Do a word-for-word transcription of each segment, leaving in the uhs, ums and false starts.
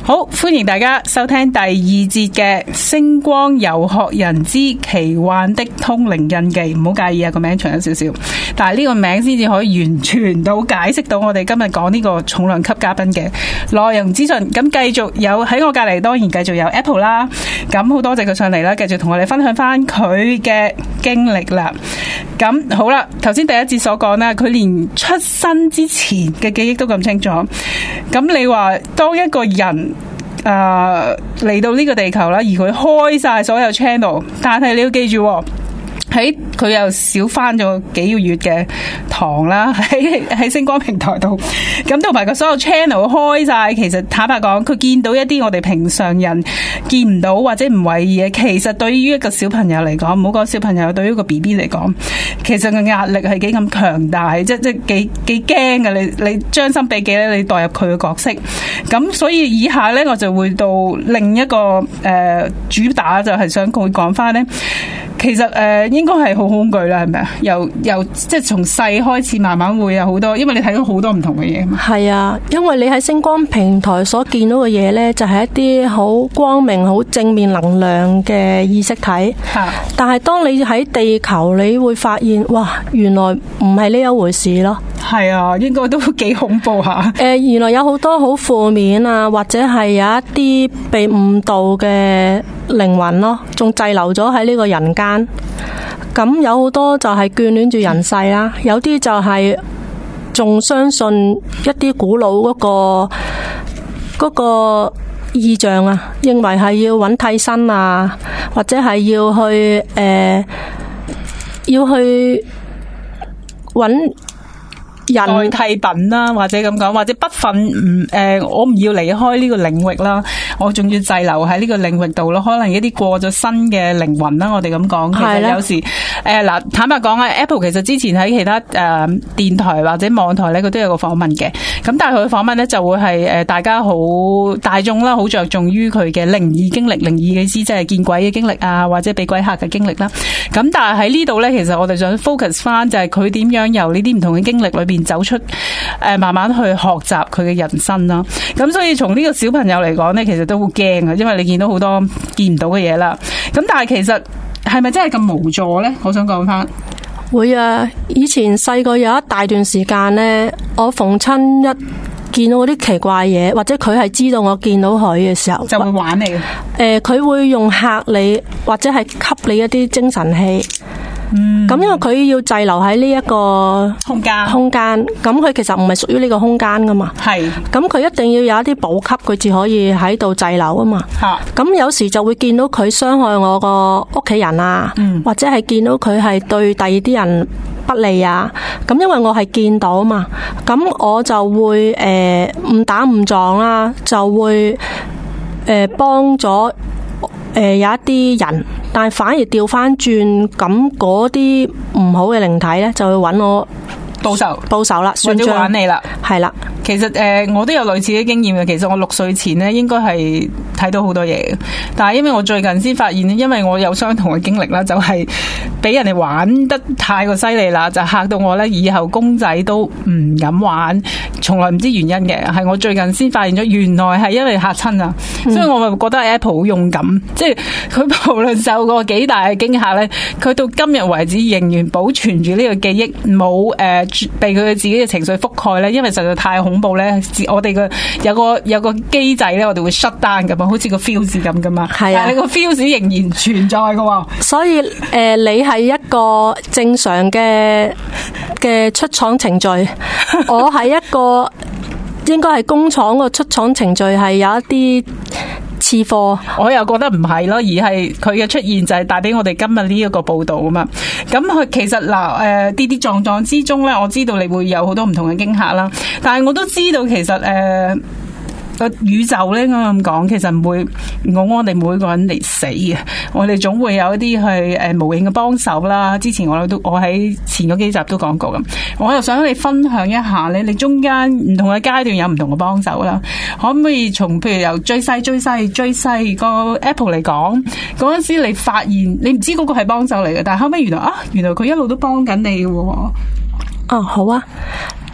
好，歡迎大家收聽第二節嘅《星光遊學人之奇幻的通靈印記》。唔好介意啊，個名長咗少少，但係呢個名先至可以完全到解釋到我哋今日講呢個重量級嘉賓嘅內容資訊。咁繼續有喺我隔籬，當然繼續有 Apple 啦。咁好多謝佢上嚟啦，繼續同我哋分享翻佢嘅經歷啦。咁好啦，頭先第一節所講啦，佢連出生之前嘅記憶都咁清楚。咁你話當一個人誒嚟、呃、到呢個地球啦，而佢開晒所有 channel， 但係你要記住喺佢又少翻咗幾個月嘅堂啦，喺喺星光平台度，咁同埋個所有 channel 開晒，其實坦白講，佢見到一啲我哋平常人見唔到或者唔為意嘅，其實對於一個小朋友嚟講，唔好講小朋友，對於一個 B B 嚟講，其實個壓力係幾咁強大，即即幾幾驚嘅。你你將心比己咧，你代入佢嘅角色，咁所以以下咧，我就會到另一個誒、呃、主打，就係想佢講翻咧。其實誒、呃、應該係好恐懼啦，係咪啊？由由即係從細開始，慢慢會有好多，因為你睇到好多唔同嘅嘢。 係啊，因為你喺星光平台所見到嘅嘢呢，就係、是、一啲好光明、好正面能量嘅意識體。啊、但係當你喺地球，你會發現，哇，原來唔係呢一回事咯。 係啊，應該都幾恐怖下。誒、 呃，原來有好多好負面啊，或者係有一啲被誤導嘅靈魂咯，仲滯留咗喺呢個人間。咁有好多就係眷戀住人世啦，有啲就係仲相信一啲古老嗰個嗰個意象啊，認為係要揾替身啊，或者係要去誒要去揾人代替品啦，或者咁講，或者不忿唔誒，我唔要離開呢個領域啦，我仲要滯留喺呢個領域度咯。可能一啲過咗身嘅靈魂啦，我哋咁講。其實有時誒嗱、呃，坦白講啊 ，Apple 其實之前喺其他誒、呃、電台或者網台咧，佢都有個訪問嘅。咁但係佢嘅訪問咧就會係誒大家好大眾啦，好着重於佢嘅靈異經歷、靈異嘅意思，即係見鬼嘅經歷啊，或者俾鬼嚇嘅經歷啦。咁但係喺呢度咧，其實我哋想 focus 翻就係佢點樣由呢啲唔同嘅經歷裏邊走出，誒，慢慢去學習佢嘅人生啦。咁所以從呢個小朋友嚟講呢，其實都好驚啊，因為你見到好多見唔到嘅嘢啦。咁但係其實係咪真係咁無助呢？我想講翻， 會啊！以前細個有一大段時間呢，我逢親一見到嗰啲奇怪嘢，或者佢係知道我見到佢嘅時候， 就會玩你嘅。誒、 呃，佢會用嚇你，或者係給你一啲精神氣。嗯，咁因為佢要滯留喺呢一個空間，空間，咁佢其實唔係屬於呢個空間噶嘛。係，咁佢一定要有一啲補給，佢至可以喺度滯留啊嘛。吓，咁有時就會見到佢傷害我個屋企人啊，嗯、或者係見到佢係對第二啲人不利啊。咁因為我係見到啊嘛，咁我就會誒誤打誤撞啦，就會誒幫咗誒有一啲人。但係反而調翻轉，咁嗰啲唔好嘅靈體咧，就會揾我報仇，報仇啦， 或者玩你啦， 係啦。 其實誒、呃，我都有類似嘅經驗嘅。其實我六歲前呢，應該係睇到好多嘢嘅。但係因為我最近先發現，因為我有相同嘅經歷啦，就係、是、俾人哋玩得太過犀利啦，就嚇到我咧，以後公仔都唔敢玩，從來唔知原因嘅。係我最近先發現咗，原來係因為嚇親啊。嗯、所以我咪覺得 Apple 好勇敢，即係佢無論受過幾大嘅驚嚇咧，佢到今日為止仍然保存住呢個記憶，冇誒、呃、被佢自己嘅情緒覆蓋咧，因為實在太恐怖咧。我哋嘅有個有個機制咧，我哋會 shut down 噶嘛，好似個 fuse 咁噶嘛。係啊，但係你個 fuse 仍然存在噶。 所以誒、呃，你係一個正常嘅嘅出廠程序，我係一個應該係工廠個出廠程序係有一啲次貨。我又覺得唔係咯，而係佢嘅出現就係帶俾我哋今日呢一個報道啊嘛。咁佢其實嗱誒跌跌撞撞之中咧，我知道你會有好多唔同嘅驚嚇啦，但係我都知道其實誒。呃個宇宙咧，咁講，其實唔會我我哋每個人嚟死嘅，我哋總會有一啲係誒無形嘅幫手啦。之前我都我喺前嗰幾集都講過咁，我又想你分享一下咧，你中間唔同嘅階段有唔同嘅幫手啦，可唔可以從譬如由最細最細最細個 Apple 嚟講，嗰陣時你發現你唔知嗰個係幫手嚟嘅，但係後尾原來啊，原來佢一路都幫緊你嘅喎。哦，好啊。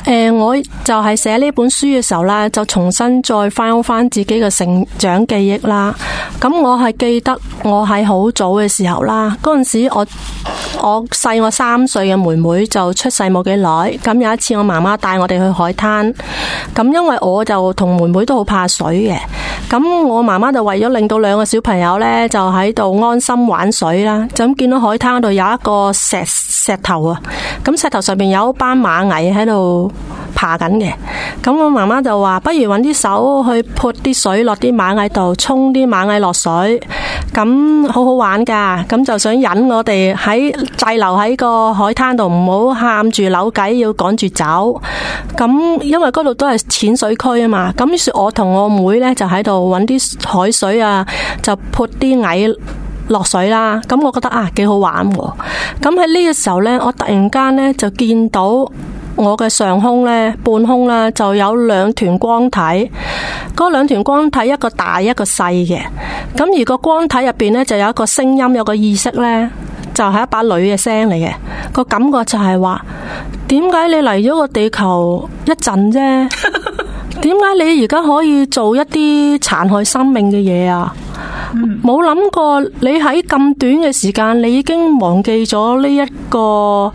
誒、呃，我就係寫呢本書嘅時候咧，就重新再翻翻自己嘅成長記憶啦。咁我係記得我喺好早嘅時候啦，嗰陣時我我細我三歲嘅妹妹就出世冇幾耐。咁有一次我媽媽帶我哋去海灘，咁因為我就同妹妹都好怕水嘅，咁我媽媽就為咗令到兩個小朋友呢就喺度安心玩水啦，就咁見到海灘度有一個石石頭啊，咁石頭上面有一班螞蟻喺度爬緊嘅，咁我媽媽就話不如搵啲手去潑啲水落啲螞蟻度，沖啲螞蟻落水，咁好好玩噶，咁就想引我哋喺滯留喺個海灘度，唔好喊住扭計要趕住走。咁因為嗰度都係淺水區啊嘛，咁於是我同我妹呢就喺度搵啲海水啊，就潑啲蟻落水啦。咁我覺得啊幾好玩喎。咁喺呢個時候呢，我突然間呢就見到我嘅上空呢，半空呢就有兩團光體，嗰兩團光體一個大一個細嘅，咁而個光體入邊呢，就有一個聲音，有個意識呢，就係一把女嘅聲嚟嘅，個感覺就係話，點解你嚟咗個地球一陣啫？點解你而家可以做一啲殘害生命嘅嘢啊？冇諗、嗯、過你喺咁短嘅時間，你已經忘記咗呢一個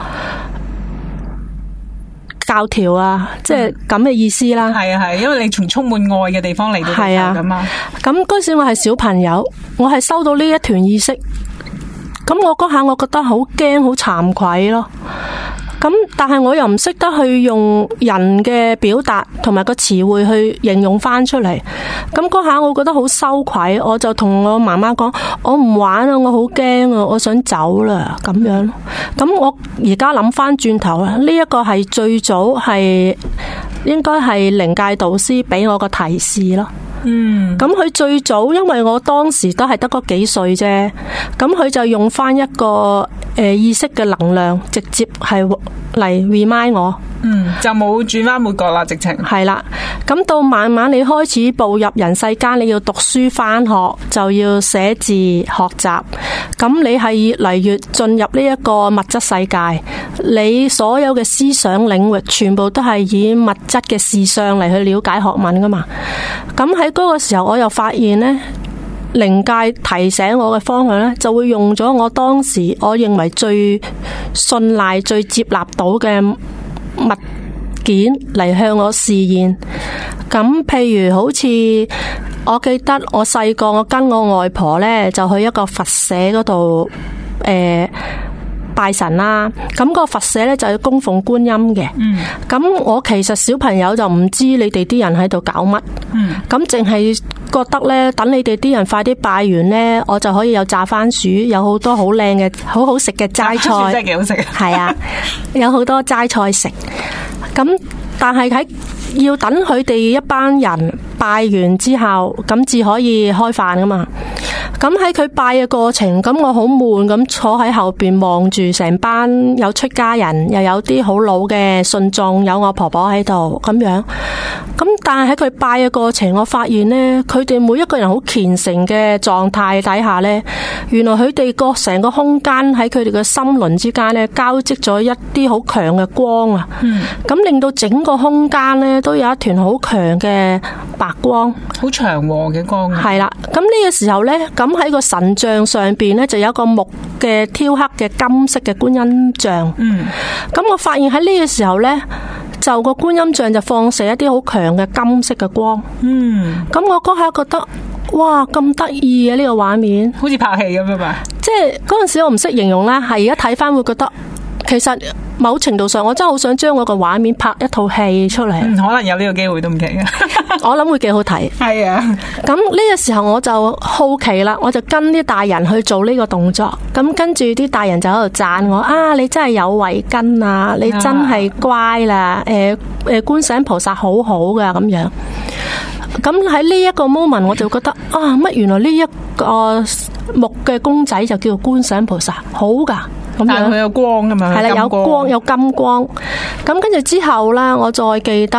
教條啊，即係咁嘅意思啦。係啊係，因為你從充滿愛嘅地方嚟到地球㗎嘛。 咁嗰時我係小朋友，我係收到呢一團意識，咁我嗰下我覺得好驚好慚愧咯。咁但係我又唔識得去用人嘅表達同埋個詞彙去形容翻出嚟，咁嗰下我覺得好羞愧，我就同我媽媽講，我唔玩啊，我好驚啊，我想走啦咁樣。咁我而家諗翻轉頭啦，呢一個係最早係應該係靈界導師俾我個提示咯。嗯，咁佢最早，因為我當時都係得嗰幾歲啫，咁佢就用翻一個誒、呃、意識嘅能量，直接係嚟 remind 我。嗯， 就冇轉彎抹角啦，直情係啦。咁到慢慢你開始步入人世間，你要讀書返學，就要寫字學習。咁你係越嚟越進入呢一個物質世界，你所有嘅思想領域全部都係以物質嘅事相嚟去了解學問噶嘛。咁喺嗰個時候，我又發現呢，靈界提醒我嘅方向呢，就會用咗我當時我認為最信賴、最接納到嘅物件嚟向我示現。咁譬如好似我記得我細個，我跟我外婆呢，就去一個佛社嗰度誒拜神啦。咁、那個佛社呢，就要供奉觀音嘅。嗯。咁我其實小朋友就唔知你哋啲人喺度搞乜。嗯。咁淨係覺得呢，等你哋啲人快啲拜完呢，我就可以有炸番薯，有好多好靚嘅、好好食嘅齋菜。 真係幾好食。 係啊，有好多齋菜食。咁但係喺要等佢哋一班人拜完之後，咁至可以開飯噶嘛。咁喺佢拜嘅過程，咁我好悶咁坐喺後邊望住成班有出家人，又有啲好老嘅信眾，有我婆婆喺度咁樣。咁但係喺佢拜嘅過程，我發現呢，佢哋每一個人好虔誠嘅狀態底下呢，原來佢哋個成個空間喺佢哋嘅心輪之間呢，交織咗一啲好強嘅光啊。嗯。咁令到整個空間呢，都有一團好強嘅白光， 好祥和嘅光。 係啦。咁呢個時候呢，咁喺個神像上邊呢，就有一個木嘅雕刻嘅金色嘅觀音像。嗯。咁我發現喺呢個時候呢，就個觀音像就放射一啲好強嘅金色嘅光。嗯。咁我嗰下覺得，哇，咁得意嘅呢個畫面， 好似拍戲咁樣嘛。 即係嗰陣時我唔識形容啦，係而家睇翻會覺得，其實某程度上我真係好想將我個畫面拍一套戲出嚟。 嗯，可能有呢個機會都唔奇嘅。 我諗會幾好睇。係啊。咁呢個時候我就好奇啦，我就跟啲大人去做呢個動作。咁跟住啲大人就喺度讚我啊，你真係有慧根啊，你真係乖啦。誒、誒，觀世音菩薩好好噶咁樣。咁喺呢一個 moment 我就覺得啊，乜原來呢一個木嘅公仔就叫做觀世音菩薩，好噶。 但係佢有光㗎嘛？ 係啦，有光有金光。咁跟住之後啦，我再記得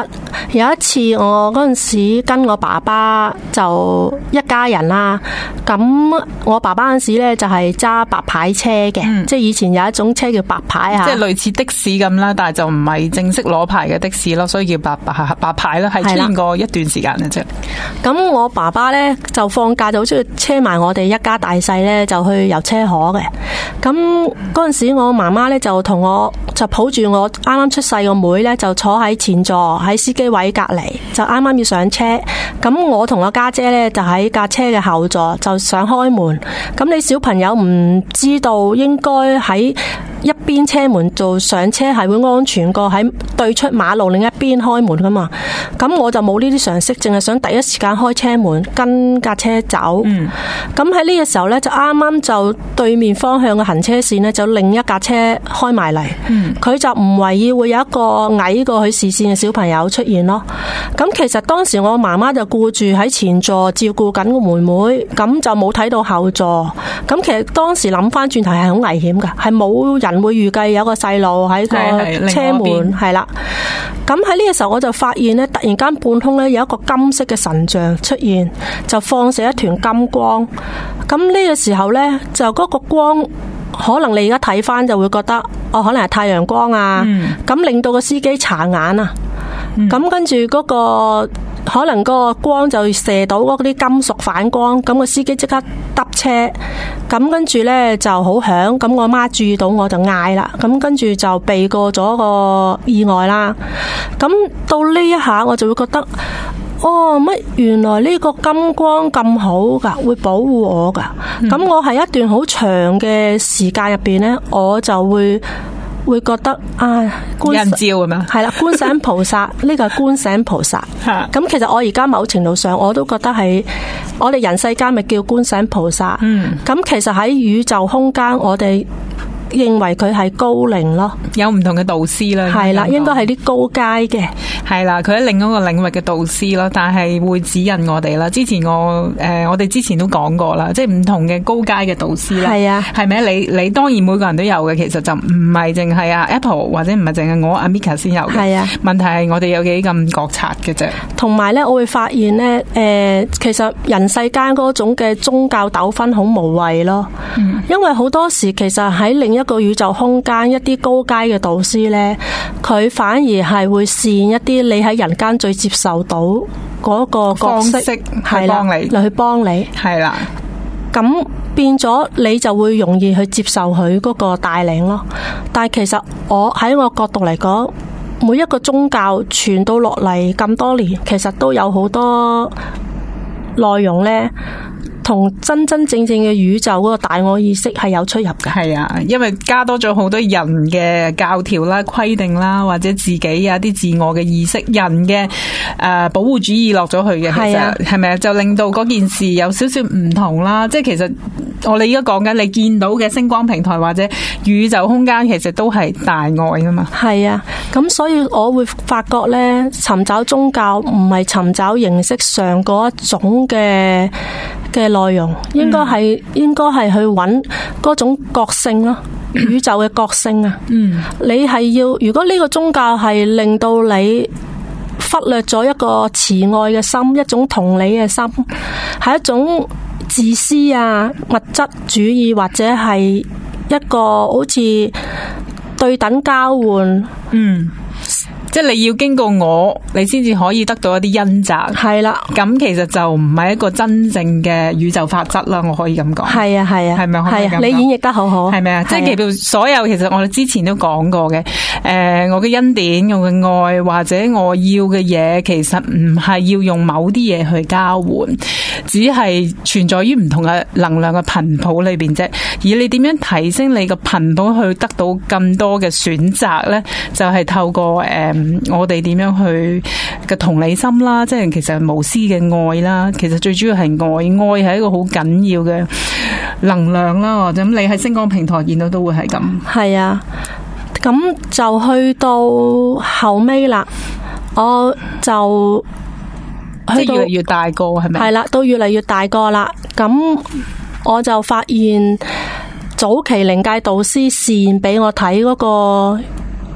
有一次我嗰陣時跟我爸爸就一家人啦，咁我爸爸嗰陣時咧就係揸白牌車嘅，嗯、即係以前有一種車叫白牌吓， 即係類似的士咁啦，但係就唔係正式攞牌嘅的，的士咯，所以叫白白白牌啦，係出現過一段時間嘅啫。 咁我爸爸咧就放假就好中意車埋我哋一家大細咧就去遊車河嘅。咁嗰陣時我媽媽咧就同我就抱住我啱啱出世個妹咧就坐喺前座喺司機位隔籬，就啱啱要上車。咁我同我家姐咧就喺架車嘅後座就想開門。咁你小朋友唔知道應該喺一邊車門做上車係會安全過喺對出馬路另一邊開門噶嘛？咁我就冇呢啲常識，淨係想第一時間開車門跟架車走。嗯。咁喺呢個時候咧，就啱啱就對面方向嘅行車線咧，就另一架車開埋嚟。嗯。佢就唔為意會有一個矮過佢視線嘅小朋友出現咯。咁其實當時我媽媽就顧住喺前座照顧緊個妹妹，咁就冇睇到後座。咁其實當時諗翻轉頭係好危險噶，係冇人會預計有個細路喺個車門係啦。咁喺呢個時候我就發現咧，突然間半空咧有一個金色嘅神像出現，就放射一團金光。咁呢個時候咧，就嗰個光可能你而家睇翻就會覺得哦，可能係太陽光啊。咁、嗯、令到個司機擦眼啊。咁、嗯、跟住嗰個可能嗰個光就射到嗰啲金屬反光，咁個司機即刻揼車，咁跟住呢就好響，咁我媽注意到我就嗌啦，咁跟住就避過咗個意外啦。咁到呢一下我就會覺得，哦，乜原來呢個金光咁好噶，會保護我噶。咁、嗯、我係一段好長嘅時間入邊呢，我就會。會覺得啊，觀人照咁樣係啦，觀世音菩薩呢個係觀世音菩薩。咁其實我而家某程度上我都覺得係我哋人世間咪叫觀世音菩薩。嗯，咁其實喺宇宙空間我哋認為佢係高靈咯， 有唔同嘅導師啦， 係啦，應該係啲高階嘅， 係啦，佢喺另一個領域嘅導師咯，但係會指引我哋啦。之前我誒、呃，我哋之前都講過啦，即係唔同嘅高階嘅導師啦，係啊，係咪？你你當然每個人都有嘅，其實就唔係淨係阿 Apple 或者唔係淨係我阿 Mika 先有嘅，係啊。問題係我哋有幾咁覺察嘅啫。同埋咧，我會發現咧，誒、呃，其實人世間嗰種嘅宗教糾紛好無謂咯，嗯、因為好多時其實喺另一一個宇宙空間，一啲高階嘅導師呢，佢反而係會善一啲你喺人間最接受到嗰個角色，係啦，嚟去幫你，係啦。咁變咗你就會容易去接受佢嗰個帶領咯。但係其實我喺我角度嚟講，每一個宗教傳到落嚟咁多年，其實都有好多內容呢，同真真正正嘅宇宙嗰個大我意識係有出入嘅。係啊，因為加多咗好多人嘅教條啦、規定啦，或者自己有啲自我嘅意識，人嘅誒、呃、保護主義落咗去嘅，係啊，係咪啊？就令到嗰件事有少少唔同啦。即係其實我哋而家講緊你見到嘅星光平台或者宇宙空間，其實都係大愛㗎嘛。係啊，咁所以我會發覺咧，尋找宗教唔係尋找形式上嗰一種嘅嘅內容，應該係、嗯、應該係去揾嗰種覺性咯，宇宙嘅覺性啊。嗯，你係要，如果呢個宗教係令到你忽略咗一個慈愛嘅心，一種同理嘅心，係一種自私啊、物質主義，或者係一個好似對等交換。嗯。即係你要經過我，你先至可以得到一啲恩澤。係啦，咁其實就唔係一個真正嘅宇宙法則啦。我可以咁講。係啊，係啊，係咪？係啊，你演繹得好好。係咪啊？即係其實所有，其實我哋之前都講過嘅。誒、呃，我嘅恩典，我嘅愛，或者我要嘅嘢，其實唔係要用某啲嘢去交換，只係存在於唔同嘅能量嘅頻譜裏邊啫。而你點樣提升你嘅頻譜去得到更多嘅選擇咧？就係、是、透過誒。呃我哋點樣去嘅同理心啦，即係其實係無私嘅愛啦，其實最主要係愛，愛係一個好緊要嘅能量啦。咁你喺星光平台見到都會係咁。係啊，咁就去到後尾啦，我就即係越嚟越大個，係咪？係啦，都越嚟越大個啦。咁我就發現早期靈界導師示現俾我睇嗰個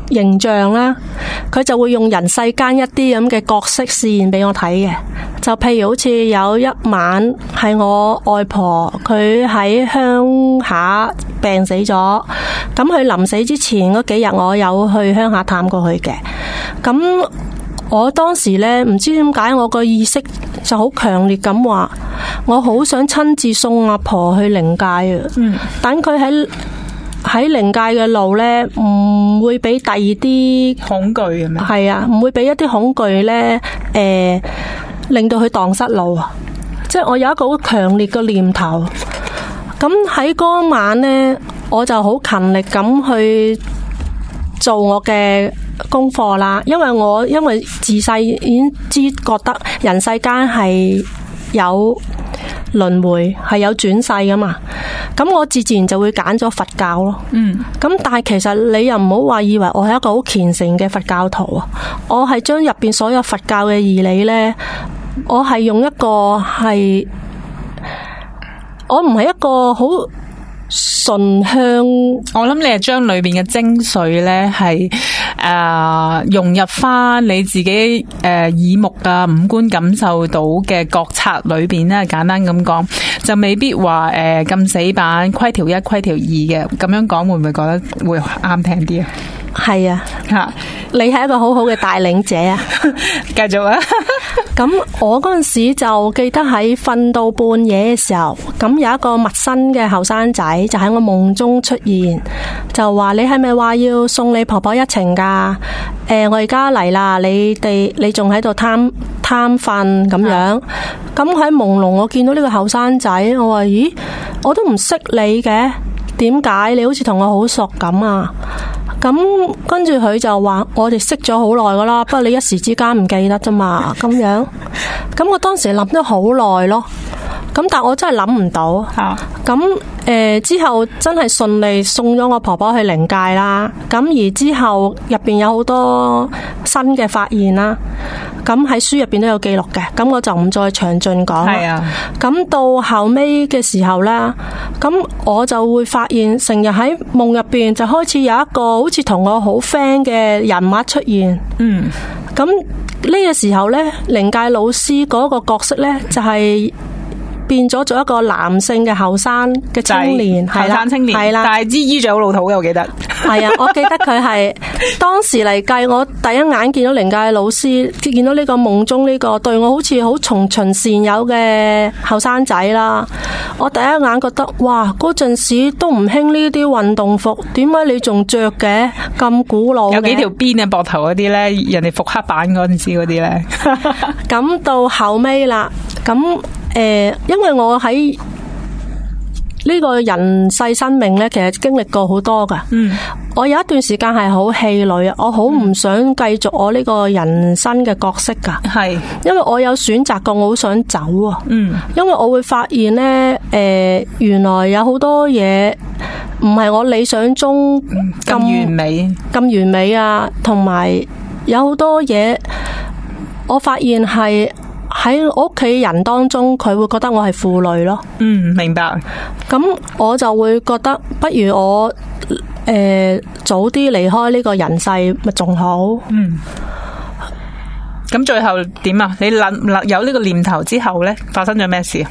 形象啦，佢就會用人世間一啲咁嘅角色試現俾我睇嘅。就譬如好似有一晚係我外婆佢喺鄉下病死咗，咁佢臨死之前嗰幾日我有去鄉下探過佢嘅。咁我當時呢，唔知點解我個意識就好強烈咁話，我好想親自送阿婆去靈界啊！嗯，等佢喺喺靈界嘅路呢，唔會俾第二啲恐懼嘅咩？係啊，唔會俾一啲恐懼呢，誒、呃，令到佢蕩失路啊！即係我有一個好強烈嘅念頭。咁喺嗰晚呢，我就好勤力咁去做我嘅功課啦。因為我因為自細已經知覺得人世間係有輪迴，係有轉世噶嘛，咁我自自然就會揀咗佛教咯。嗯，咁但係其實你又唔好話以為我係一個好虔誠嘅佛教徒啊，我係將入邊所有佛教嘅義理呢，我係用一個係，我唔係一個好純向， 我諗你係將裏邊嘅精髓呢係誒融入翻你自己誒、呃、耳目啊五官感受到嘅覺察裏邊呢，簡單咁講就未必話誒咁死板規條一規條二嘅，咁樣講會唔會覺得會啱聽啲啊？ 係啊，吓你係一個好好嘅帶領者啊！ 繼續啊！ 咁我嗰陣時就記得喺瞓到半夜嘅時候，咁有一個陌生嘅後生仔就喺我夢中出現，就話你係咪話要送你婆婆一程噶？誒、呃，我而家嚟啦，你哋你仲喺度貪貪瞓咁樣。咁喺朦朧，我見到呢個後生仔，我話咦，我都唔識你嘅，點解你好似同我好熟咁啊？咁跟住佢就話我哋識咗好耐噶啦，不過你一時之間唔記得啫嘛，咁樣。咁我當時諗咗好耐咯，咁但我真係諗唔到。咁誒、呃、之後真係順利送咗我婆婆去靈界啦。咁而之後入邊有好多新嘅發現啦。咁喺書入邊都有記錄嘅，咁我就唔再詳盡講。係啊。咁到後尾嘅時候呢，咁我就會發現成日喺夢入邊就開始有一個好似同我好 friend 嘅人物出現。嗯。咁呢個時候呢，靈界老師嗰個角色呢，就係、是。變咗做一個男性嘅後生嘅青年， 後生青年，係啦，但係支衣着好老土嘅，我記得。 係啊，我記得佢係當時嚟計，我第一眼見到靈界老師，見到呢個夢中呢個對我好似好從循善誘嘅後生仔啦。我第一眼覺得，哇！嗰陣時都唔興呢啲運動服，點解你仲着嘅咁古老嘅？ 有幾條邊嘅膊頭嗰啲呢？人哋復刻版嗰陣時嗰啲呢。 咁到後尾啦，咁。誒、呃，因為我喺呢個人世生命咧，其實經歷過好多噶。嗯，我有一段時間係好氣餒啊，我好唔想繼續我呢個人生嘅角色噶。係、嗯，因為我有選擇過，我好想走啊。嗯，因為我會發現咧，誒、呃，原來有好多嘢唔係我理想中咁完美，咁完美啊，同埋有好多嘢，我發現係。喺我屋企人當中，佢會覺得我係負累咯。 嗯，明白。 咁我就會覺得，不如我誒、呃、早啲離開呢個人世，咪仲好。嗯。 咁最後點啊？你諗諗有呢個念頭之後呢，發生咗咩事？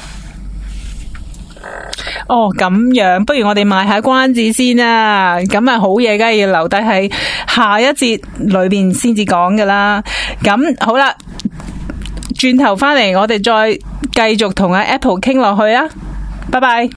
哦，咁樣，不如我哋賣下關子先啊！咁啊，好嘢，梗係要留低喺下一節裏邊先至講噶啦。咁好啦。轉頭返嚟，我哋再繼續同阿 Apple 傾落去啊！拜拜。